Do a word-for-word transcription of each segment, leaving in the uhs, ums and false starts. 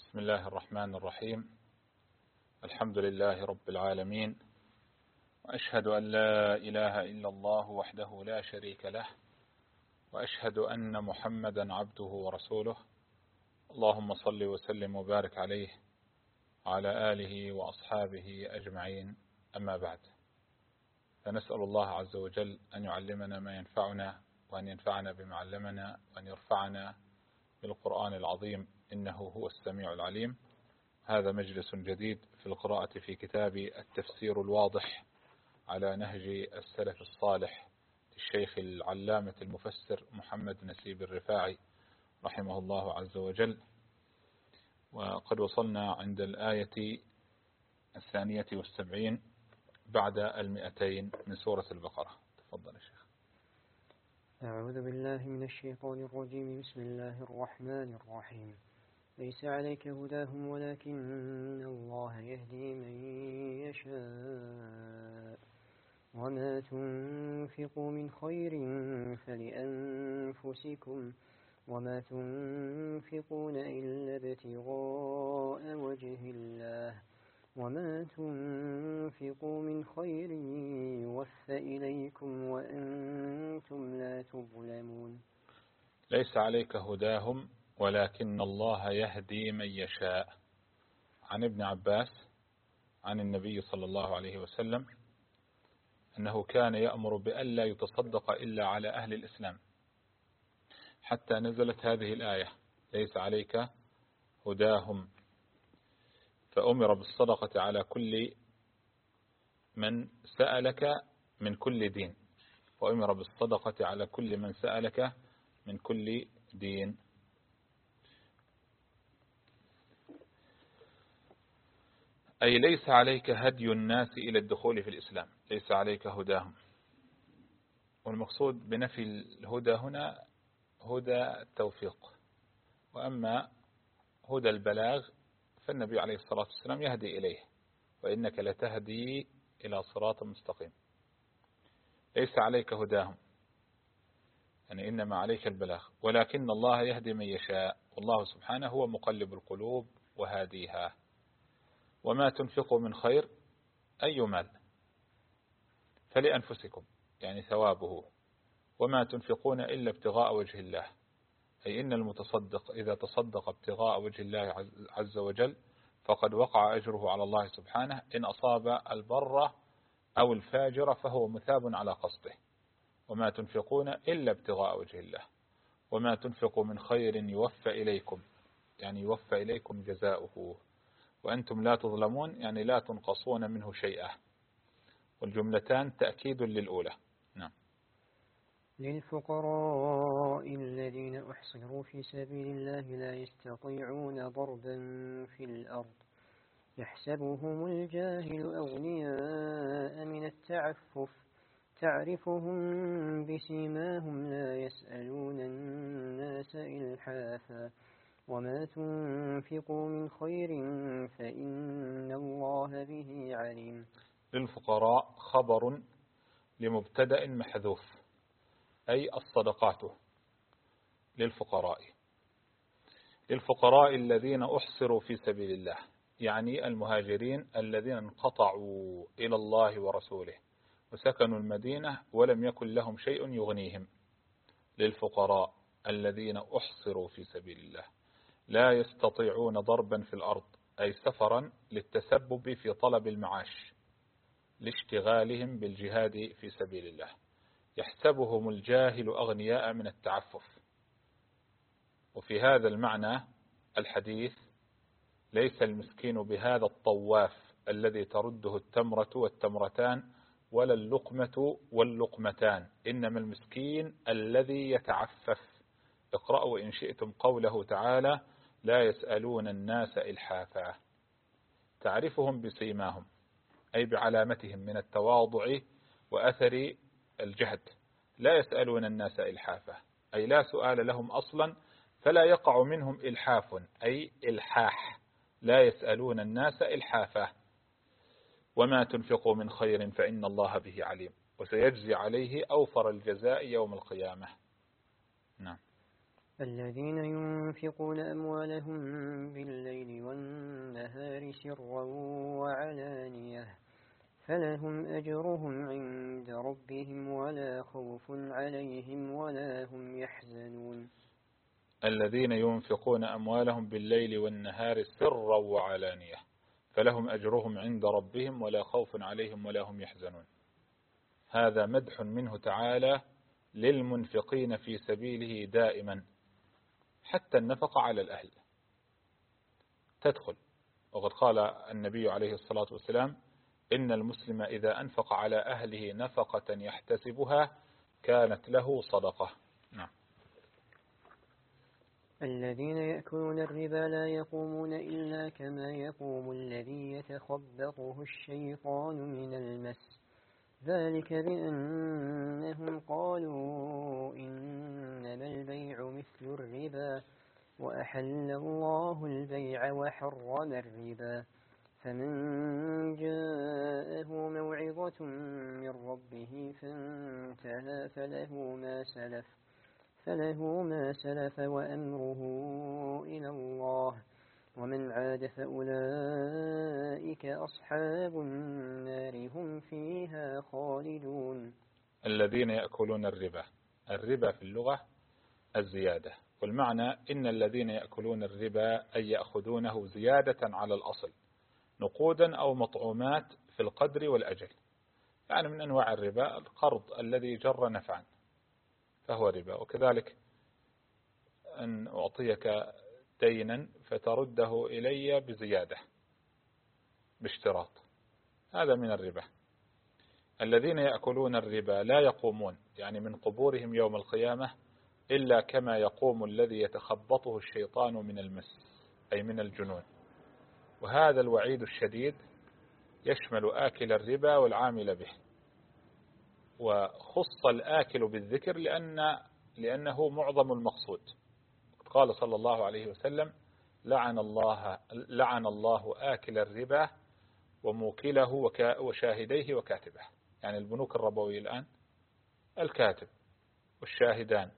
بسم الله الرحمن الرحيم. الحمد لله رب العالمين، وأشهد أن لا إله إلا الله وحده لا شريك له، وأشهد أن محمدا عبده ورسوله. اللهم صل وسلم وبارك عليه وعلى آله وأصحابه أجمعين، أما بعد، فنسأل الله عز وجل أن يعلمنا ما ينفعنا، وأن ينفعنا بما علمنا، وأن يرفعنا بالقرآن العظيم، إنه هو السميع العليم. هذا مجلس جديد في القراءة في كتاب التفسير الواضح على نهج السلف الصالح للشيخ العلامة المفسر محمد نسيب الرفاعي رحمه الله عز وجل. وقد وصلنا عند الآية الثانية والسبعين بعد المئتين من سورة البقرة. تفضل يا شيخ. أعوذ بالله من الشيطان الرجيم. بسم الله الرحمن الرحيم. ليس عليك هداهم ولكن الله يهدي من يشاء وما تنفقوا من خير فلأنفسكم وما تنفقون إلا ابتغاء وجه الله وما تنفقوا من خير يوفى إليكم وأنتم لا تظلمون. ليس عليك هداهم ولكن الله يهدي من يشاء. عن ابن عباس عن النبي صلى الله عليه وسلم أنه كان يأمر بألا يتصدق إلا على أهل الإسلام، حتى نزلت هذه الآية ليس عليك هداهم، فأمر بالصدقة على كل من سألك من كل دين، وأمر بالصدقة على كل من سألك من كل دين. أي ليس عليك هدي الناس إلى الدخول في الإسلام، ليس عليك هداهم. والمقصود بنفي الهدى هنا هدى التوفيق، وأما هدى البلاغ فالنبي عليه الصلاة والسلام يهدي إليه، وإنك لتهدي إلى صراط مستقيم. ليس عليك هداهم يعني إنما عليك البلاغ، ولكن الله يهدي من يشاء، والله سبحانه هو مقلب القلوب وهاديها. وما تنفقوا من خير أي مال فلأنفسكم يعني ثوابه، وما تنفقون إلا ابتغاء وجه الله، أي إن المتصدق إذا تصدق ابتغاء وجه الله عز وجل فقد وقع أجره على الله سبحانه، إن أصاب البر أو الفاجر فهو مثاب على قصده. وما تنفقون إلا ابتغاء وجه الله، وما تنفقوا من خير يوفى إليكم يعني يوفى إليكم جزاؤه وأنتم لا تظلمون يعني لا تنقصون منه شيئا. والجملتان تأكيد للأولى. نعم. للفقراء الذين أحصروا في سبيل الله لا يستطيعون ضربا في الأرض يحسبهم الجاهل أغنياء من التعفف تعرفهم بسيماهم لا يسألون الناس إلحافا وما تنفقوا من خير فإن الله به عليم. للفقراء خبر لمبتدأ محذوف، أي الصدقات للفقراء. للفقراء الذين أحصروا في سبيل الله يعني المهاجرين الذين انقطعوا إلى الله ورسوله وسكنوا المدينة ولم يكن لهم شيء يغنيهم. للفقراء الذين أحصروا في سبيل الله لا يستطيعون ضربا في الأرض أي سفرا للتسبب في طلب المعاش لاشتغالهم بالجهاد في سبيل الله. يحسبهم الجاهل أغنياء من التعفف. وفي هذا المعنى الحديث ليس المسكين بهذا الطواف الذي ترده التمرة والتمرتان ولا اللقمة واللقمتان، إنما المسكين الذي يتعفف. اقرأوا إن شئتم قوله تعالى لا يسألون الناس إلحافا. تعرفهم بسيماهم أي بعلامتهم من التواضع وأثر الجهد. لا يسألون الناس إلحافا أي لا سؤال لهم أصلا، فلا يقع منهم إلحاف أي إلحاح. لا يسألون الناس إلحافا. وما تنفقوا من خير فإن الله به عليم وسيجزي عليه أوفر الجزاء يوم القيامة. نعم. الذين ينفقون أموالهم بالليل والنهار سرا وعلانية فلهم أجرهم عند ربهم ولا خوف عليهم ولا هم يحزنون. الذين ينفقون أموالهم بالليل والنهار سرا وعلانية فلهم أجرهم عند ربهم ولا خوف عليهم ولا هم يحزنون. هذا مدح منه تعالى للمنفقين في سبيله دائما، حتى النفقة على الأهل تدخل. وقد قال النبي عليه الصلاة والسلام: إن المسلم إذا أنفق على أهله نفقة يحتسبها كانت له صدقة. نعم. الذين يأكلون الربا لا يقومون إلا كما يقوم الذي يتخبطه الشيطان من المس ذلك بأنهم قالوا إنما البيع مثل الربا وأحل الله البيع وحرم الربا فمن جاءه موعظة من ربه فانتهى فله ما سلف فله ما سلف وأمره إلى الله ومن عاد فأولئك أصحاب النار هم فيها خالدون. الذين يأكلون الربا، الربا في اللغة الزيادة، والمعنى إن الذين يأكلون الربا أي يأخذونه زيادة على الأصل نقودا أو مطعومات في القدر والأجل. يعني من أنواع الربا القرض الذي جر نفعا فهو ربا، وكذلك أن أعطيك دينا فترده إلي بزيادة باشتراط، هذا من الربا. الذين يأكلون الربا لا يقومون، يعني من قبورهم يوم القيامة، إلا كما يقوم الذي يتخبطه الشيطان من المس أي من الجنون. وهذا الوعيد الشديد يشمل آكل الربا والعامل به، وخص الآكل بالذكر لأن لأنه معظم المقصود. قال صلى الله عليه وسلم: لعن الله لعن الله آكل الربا وموكله وشاهديه وكاتبه. يعني البنوك الربوية الآن الكاتب والشاهدان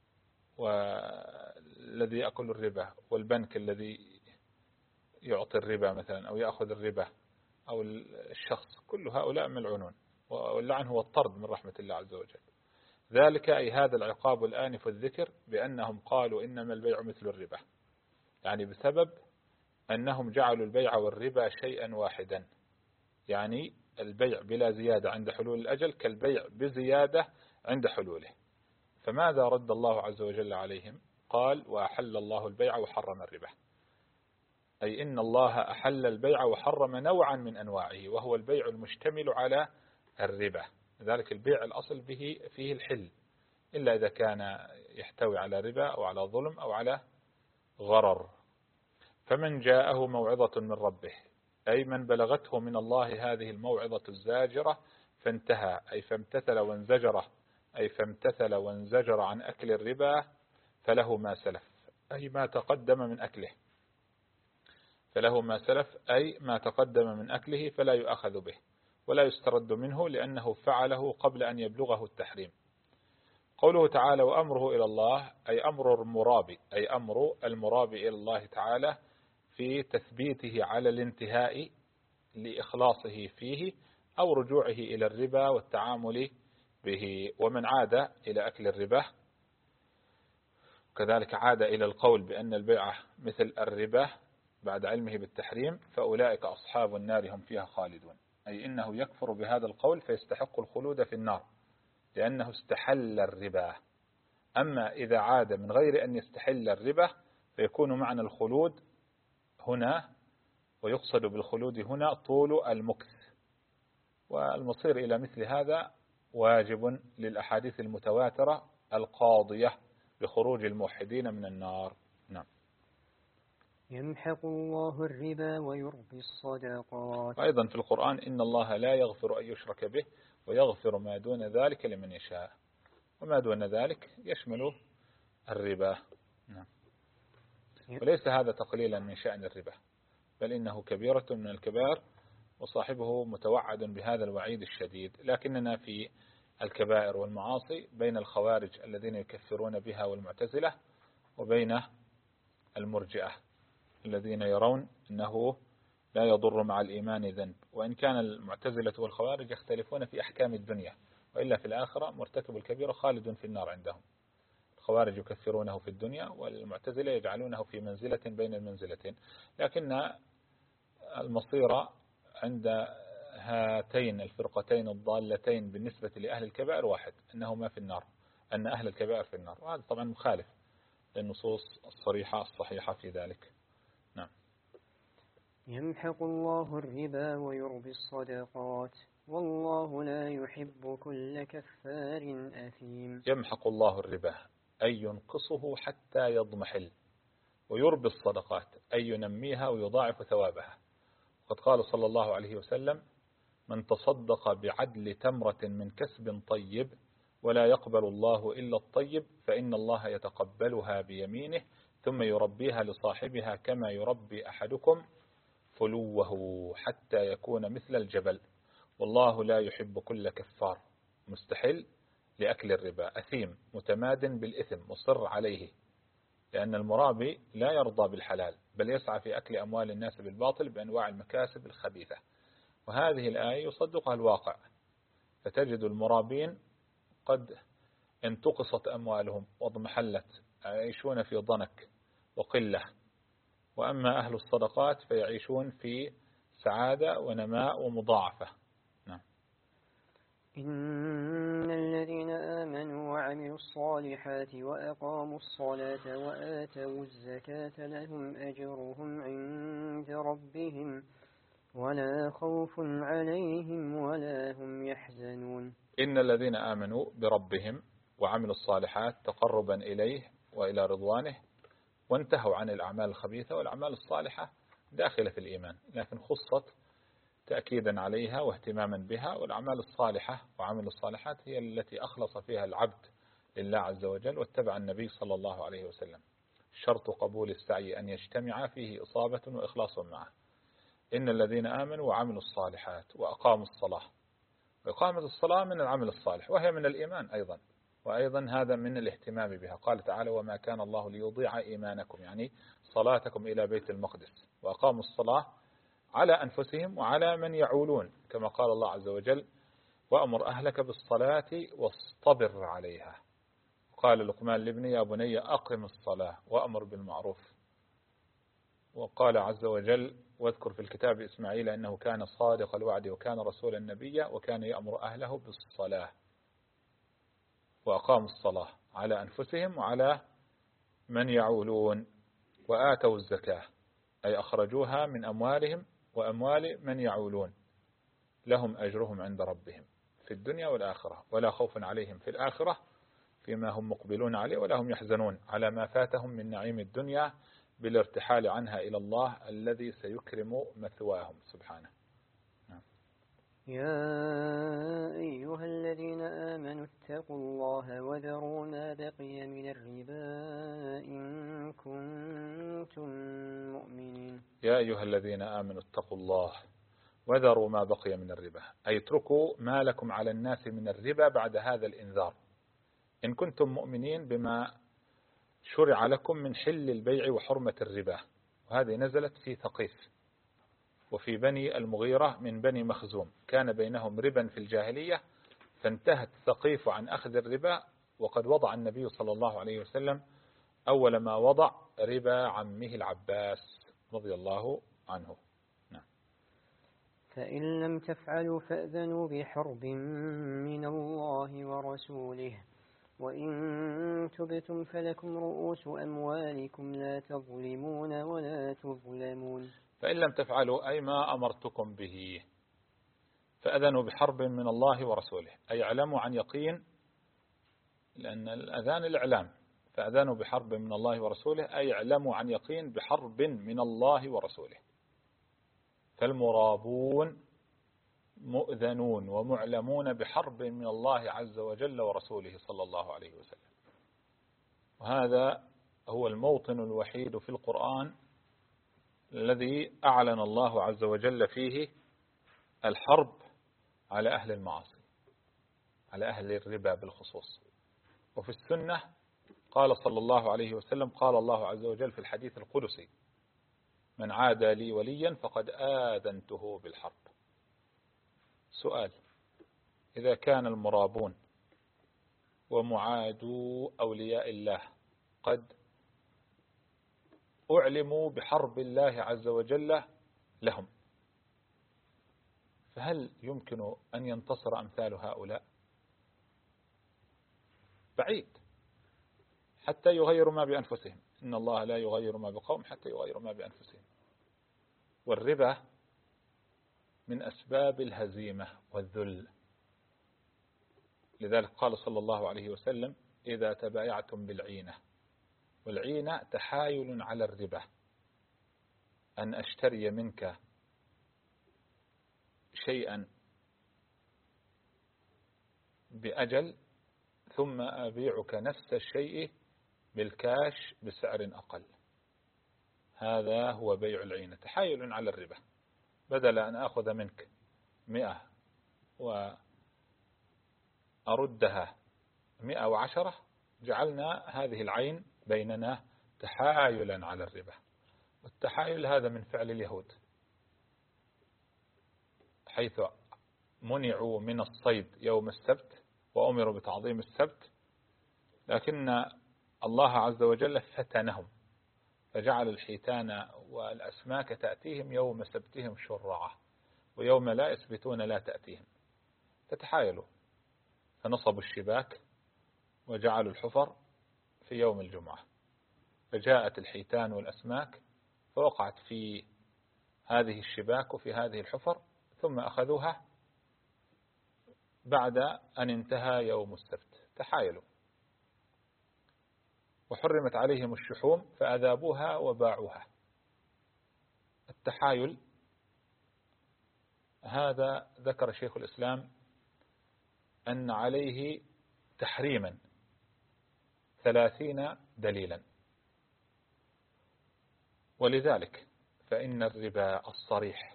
والذي يأكل الربا والبنك الذي يعطي الربا مثلا أو يأخذ الربا أو الشخص، كل هؤلاء ملعونون، واللعن هو الطرد من رحمة الله عز وجل. ذلك أي هذا العقاب الآنف الذكر بأنهم قالوا إنما البيع مثل الربا، يعني بسبب أنهم جعلوا البيع والربا شيئا واحدا، يعني البيع بلا زيادة عند حلول الأجل كالبيع بزيادة عند حلوله. فماذا رد الله عز وجل عليهم؟ قال: وأحل الله البيع وحرم الربا، أي إن الله أحل البيع وحرم نوعا من أنواعه، وهو البيع المشتمل على الربا. لذلك البيع الأصل به فيه الحل، إلا إذا كان يحتوي على ربا أو على ظلم أو على غرر. فمن جاءه موعظة من ربه، أي من بلغته من الله هذه الموعظة الزاجرة فانتهى، أي فامتثل وانزجر، أي فامتثل وانزجر عن أكل الربا، فله ما سلف، أي ما تقدم من أكله، فله ما سلف أي ما تقدم من أكله فلا يؤخذ به ولا يسترد منه لأنه فعله قبل أن يبلغه التحريم. قوله تعالى: وأمره إلى الله، أي أمر المرابي، أي أمر المرابي إلى الله تعالى في تثبيته على الانتهاء لإخلاصه فيه أو رجوعه إلى الربا والتعامل به. ومن عاد إلى أكل الربا كذلك عاد إلى القول بأن البيع مثل الربا بعد علمه بالتحريم، فأولئك أصحاب النار هم فيها خالدون، أي إنه يكفر بهذا القول فيستحق الخلود في النار لأنه استحل الربا. أما إذا عاد من غير أن يستحل الربا فيكون معنى الخلود هنا، ويقصد بالخلود هنا طول المكث، والمصير إلى مثل هذا واجب للأحاديث المتواترة القاضية بخروج الموحدين من النار. نعم. يمحق الله الربا ويربي الصدقات. أيضا في القرآن: إن الله لا يغفر أن يشرك به ويغفر ما دون ذلك لمن يشاء، وما دون ذلك يشمل الربا. نعم. وليس هذا تقليلا من شأن الربا، بل إنه كبيرة من الكبائر وصاحبه متوعد بهذا الوعيد الشديد. لكننا في الكبائر والمعاصي بين الخوارج الذين يكفرون بها والمعتزلة وبين المرجئة الذين يرون أنه لا يضر مع الإيمان ذنب، وإن كان المعتزلة والخوارج يختلفون في أحكام الدنيا، وإلا في الآخرة مرتكب الكبيرة خالد في النار عندهم. الخوارج يكفرونه في الدنيا، والمعتزلة يجعلونه في منزلة بين المنزلتين، لكن المصير عند هاتين الفرقتين الضالتين بالنسبة لأهل الكبائر واحد، أنهما في النار، أن أهل الكبائر في النار، وهذا طبعا مخالف للنصوص الصريحة الصحيحة في ذلك. نعم. يمحق الله الربا ويربي الصدقات والله لا يحب كل كفار أثيم. يمحق الله الربا أي ينقصه حتى يضمحل، ويربي الصدقات أي ينميها ويضاعف ثوابها. وقد قال صلى الله عليه وسلم: من تصدق بعدل تمرة من كسب طيب ولا يقبل الله إلا الطيب فإن الله يتقبلها بيمينه ثم يربيها لصاحبها كما يربي أحدكم فلوه حتى يكون مثل الجبل والله لا يحب كل كفار مستحل لأكل الربا أثيم متماد بالإثم مصر عليه، لأن المرابي لا يرضى بالحلال بل يسعى في أكل أموال الناس بالباطل بأنواع المكاسب الخبيثة. وهذه الآية يصدقها الواقع، فتجد المرابين قد انتقصت أموالهم واضمحلت، يعيشون في ضنك وقلة، وأما أهل الصدقات فيعيشون في سعادة ونماء ومضاعفة. نعم. إن الذين آمنوا وعملوا الصالحات وأقاموا الصلاة وآتوا الزكاة لهم أجرهم عند ربهم ولا خوف عليهم ولا هم يحزنون. إن الذين آمنوا بربهم وعملوا الصالحات تقربا إليه وإلى رضوانه وانتهوا عن الأعمال الخبيثة، والأعمال الصالحة داخلة في الإيمان لكن خصت تأكيدا عليها واهتماما بها، والأعمال الصالحة وعمل الصالحات هي التي أخلص فيها العبد لله عز وجل واتبع النبي صلى الله عليه وسلم. شرط قبول السعي أن يجتمع فيه إصابة وإخلاص معه. إن الذين آمنوا وعملوا الصالحات وأقاموا الصلاة، وإقامة الصلاة من العمل الصالح وهي من الإيمان أيضا، وأيضا هذا من الاهتمام بها. قال تعالى: وما كان الله ليضيع إيمانكم، يعني صلاتكم إلى بيت المقدس. وأقاموا الصلاة على أنفسهم وعلى من يعولون، كما قال الله عز وجل: وأمر أهلك بالصلاة واصطبر عليها. قال لقمان لابنه: يا بني أقم الصلاة وأمر بالمعروف. وقال عز وجل: واذكر في الكتاب إسماعيل أنه كان صادق الوعد وكان رسولا نبيا وكان يأمر أهله بالصلاة. وأقاموا الصلاة على أنفسهم وعلى من يعولون. وآتوا الزكاة أي أخرجوها من أموالهم وأموال من يعولون، لهم أجرهم عند ربهم في الدنيا والآخرة ولا خوف عليهم في الآخرة فيما هم مقبلون عليه ولا هم يحزنون على ما فاتهم من نعيم الدنيا بالارتحال عنها إلى الله الذي سيكرم مثواهم سبحانه. يا أيها الذين آمنوا اتقوا الله وذروا ما بقي من الربا إن كنتم مؤمنين. يا أيها الذين آمنوا اتقوا الله وذروا ما بقي من الربا، أي اتركوا ما لكم على الناس من الربا بعد هذا الإنذار إن كنتم مؤمنين بما شرع لكم من حل البيع وحرمة الربا. وهذه نزلت في ثقيف وفي بني المغيرة من بني مخزوم، كان بينهم ربا في الجاهلية فانتهت ثقيف عن أخذ الربا، وقد وضع النبي صلى الله عليه وسلم أول ما وضع ربا عمه العباس رضي الله عنه. نعم. فإن لم تفعلوا فأذنوا بحرب من الله ورسوله وإن تبتم فلكم رؤوس أموالكم لا تظلمون ولا تظلمون. فإن لم تفعلوا أي ما أمرتكم به فأذنوا بحرب من الله ورسوله، أي اعلموا عن يقين، لأن الأذان الإعلام، فأذنوا بحرب من الله ورسوله أي اعلموا عن يقين بحرب من الله ورسوله. فالمرابون مؤذنون ومعلمون بحرب من الله عز وجل ورسوله صلى الله عليه وسلم. وهذا هو الموطن الوحيد في القرآن الذي أعلن الله عز وجل فيه الحرب على أهل المعاصي، على أهل الربا بالخصوص. وفي السنة قال صلى الله عليه وسلم: قال الله عز وجل في الحديث القدسي: من عادى لي وليا فقد آذنته بالحرب. سؤال: إذا كان المرابون ومعادو أولياء الله قد أعلموا بحرب الله عز وجل لهم، فهل يمكن أن ينتصر أمثال هؤلاء؟ بعيد، حتى يغيروا ما بأنفسهم. إن الله لا يغير ما بقوم حتى يغيروا ما بأنفسهم. والربا من أسباب الهزيمة والذل، لذلك قال صلى الله عليه وسلم: إذا تبايعتم بالعينة. والعينة تحايل على الربا، أن أشتري منك شيئا بأجل ثم أبيعك نفس الشيء بالكاش بسعر أقل. هذا هو بيع العينة، تحايل على الربا. بدل أن أخذ منك مئة وأردها مئة وعشرة، جعلنا هذه العين بيننا تحايلا على الربا. والتحايل هذا من فعل اليهود، حيث منعوا من الصيد يوم السبت وأمروا بتعظيم السبت، لكن الله عز وجل فتنهم فجعل الحيتان والأسماك تأتيهم يوم سبتهم شرعة، ويوم لا يسبتون لا تأتيهم، فتحايلوا فنصبوا الشباك وجعلوا الحفر في يوم الجمعة، فجاءت الحيتان والأسماك فوقعت في هذه الشباك وفي هذه الحفر، ثم أخذوها بعد أن انتهى يوم السبت. تحايلوا. وحرمت عليهم الشحوم فأذابوها وباعوها. التحايل هذا ذكر شيخ الإسلام أن عليه تحريما ثلاثين دليلا، ولذلك فإن الربا الصريح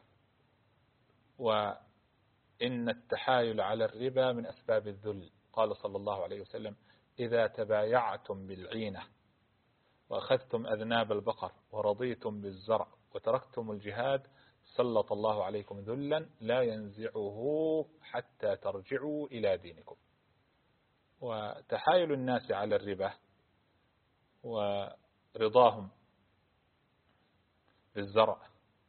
وإن التحايل على الربا من أسباب الذل. قال صلى الله عليه وسلم: إذا تبايعتم بالعينة وأخذتم أذناب البقر ورضيتم بالزرع وتركتم الجهاد سلط الله عليكم ذلا لا ينزعه حتى ترجعوا إلى دينكم. وتحايل الناس على الربا ورضاهم بالزرع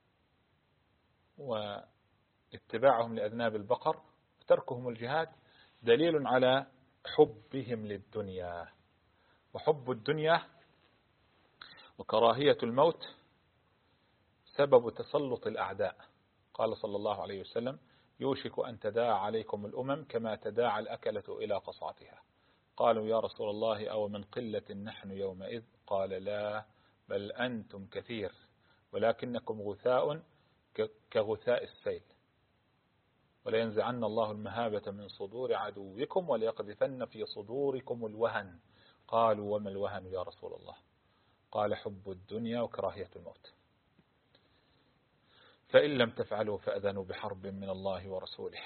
واتباعهم لأذناب البقر وتركهم الجهاد دليل على حبهم للدنيا. وحب الدنيا وكراهية الموت سبب تسلط الأعداء. قال صلى الله عليه وسلم: يوشك أن تداعى عليكم الأمم كما تداعى الأكلة إلى قصعتها. قالوا: يا رسول الله أو من قلة نحن يومئذ؟ قال: لا، بل أنتم كثير ولكنكم غثاء كغثاء السيل، ولينزعن الله المهابة من صدور عدوكم وليقذفن في صدوركم الوهن. قالوا: وما الوهن يا رسول الله؟ قال: حب الدنيا وكراهية الموت. فإن لم تفعلوا فأذنوا بحرب من الله ورسوله،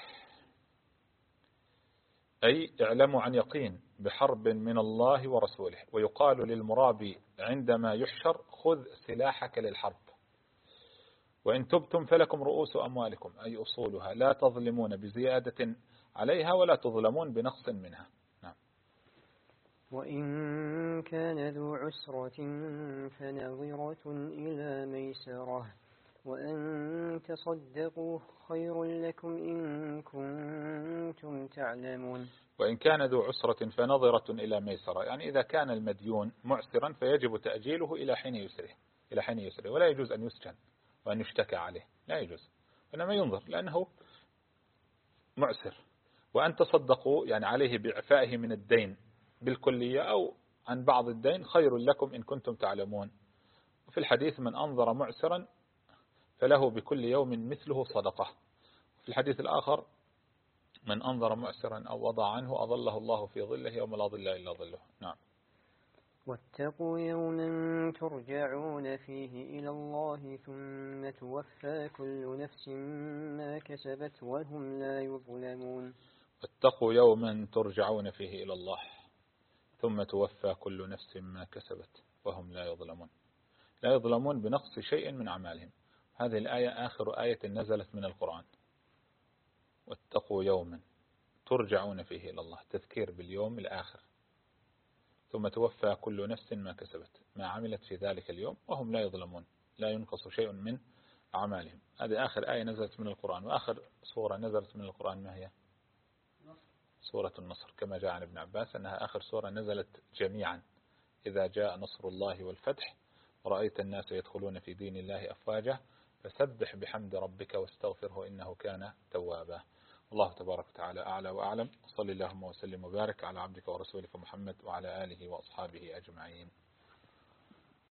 أي اعلموا عن يقين بحرب من الله ورسوله. ويقال للمرابي عندما يحشر: خذ سلاحك للحرب، وإن تبتم فلكم رؤوس أموالكم، أي أصولها، لا تظلمون بزيادة عليها ولا تظلمون بنقص منها. نعم. وإن كان ذو عسرة فنظرة إلى ميسرة وأن تصدقوا خير لكم إن كنتم تعلمون. وإن كان ذو عسرة فنظرة إلى ميسرة، يعني إذا كان المديون معسرا فيجب تأجيله إلى حين يسره إلى حين يسره ولا يجوز أن يسجن وأن يشتكى عليه، لا يجوز، إنما ينظر لأنه معسر. وأن تصدقوا يعني عليه بإعفائه من الدين بالكلية أو عن بعض الدين خير لكم إن كنتم تعلمون. وفي الحديث: من أنظر معسرا فله بكل يوم مثله صدقة. في الحديث الآخر: من أنظر معسرا أو وضع عنه أظله الله في ظله يوم لا ظل إلا ظله. نعم. واتقوا يوما ترجعون فيه إلى الله ثم توفى كل نفس ما كسبت وهم لا يظلمون. واتقوا يوما ترجعون فيه إلى الله ثم توفى كل نفس ما كسبت وهم لا يظلمون. لا يظلمون بنقص شيء من أعمالهم. هذه الآية آخر آية نزلت من القرآن. واتقوا يوما ترجعون فيه إلى الله، تذكير باليوم الآخر. ثم توفى كل نفس ما كسبت، ما عملت في ذلك اليوم، وهم لا يظلمون، لا ينقص شيء من أعمالهم. هذه آخر آية نزلت من القرآن. وآخر سورة نزلت من القرآن ما هي؟ سورة النصر، كما جاء عن ابن عباس أنها آخر سورة نزلت جميعا. إذا جاء نصر الله والفتح ورأيت الناس يدخلون في دين الله أفواجا فسبح بحمد ربك واستغفره إنه كان توابا. الله تبارك وتعالى أعلى وأعلم. صلى اللهم وسلم وبارك على عبدك ورسولك محمد وعلى آله وأصحابه أجمعين.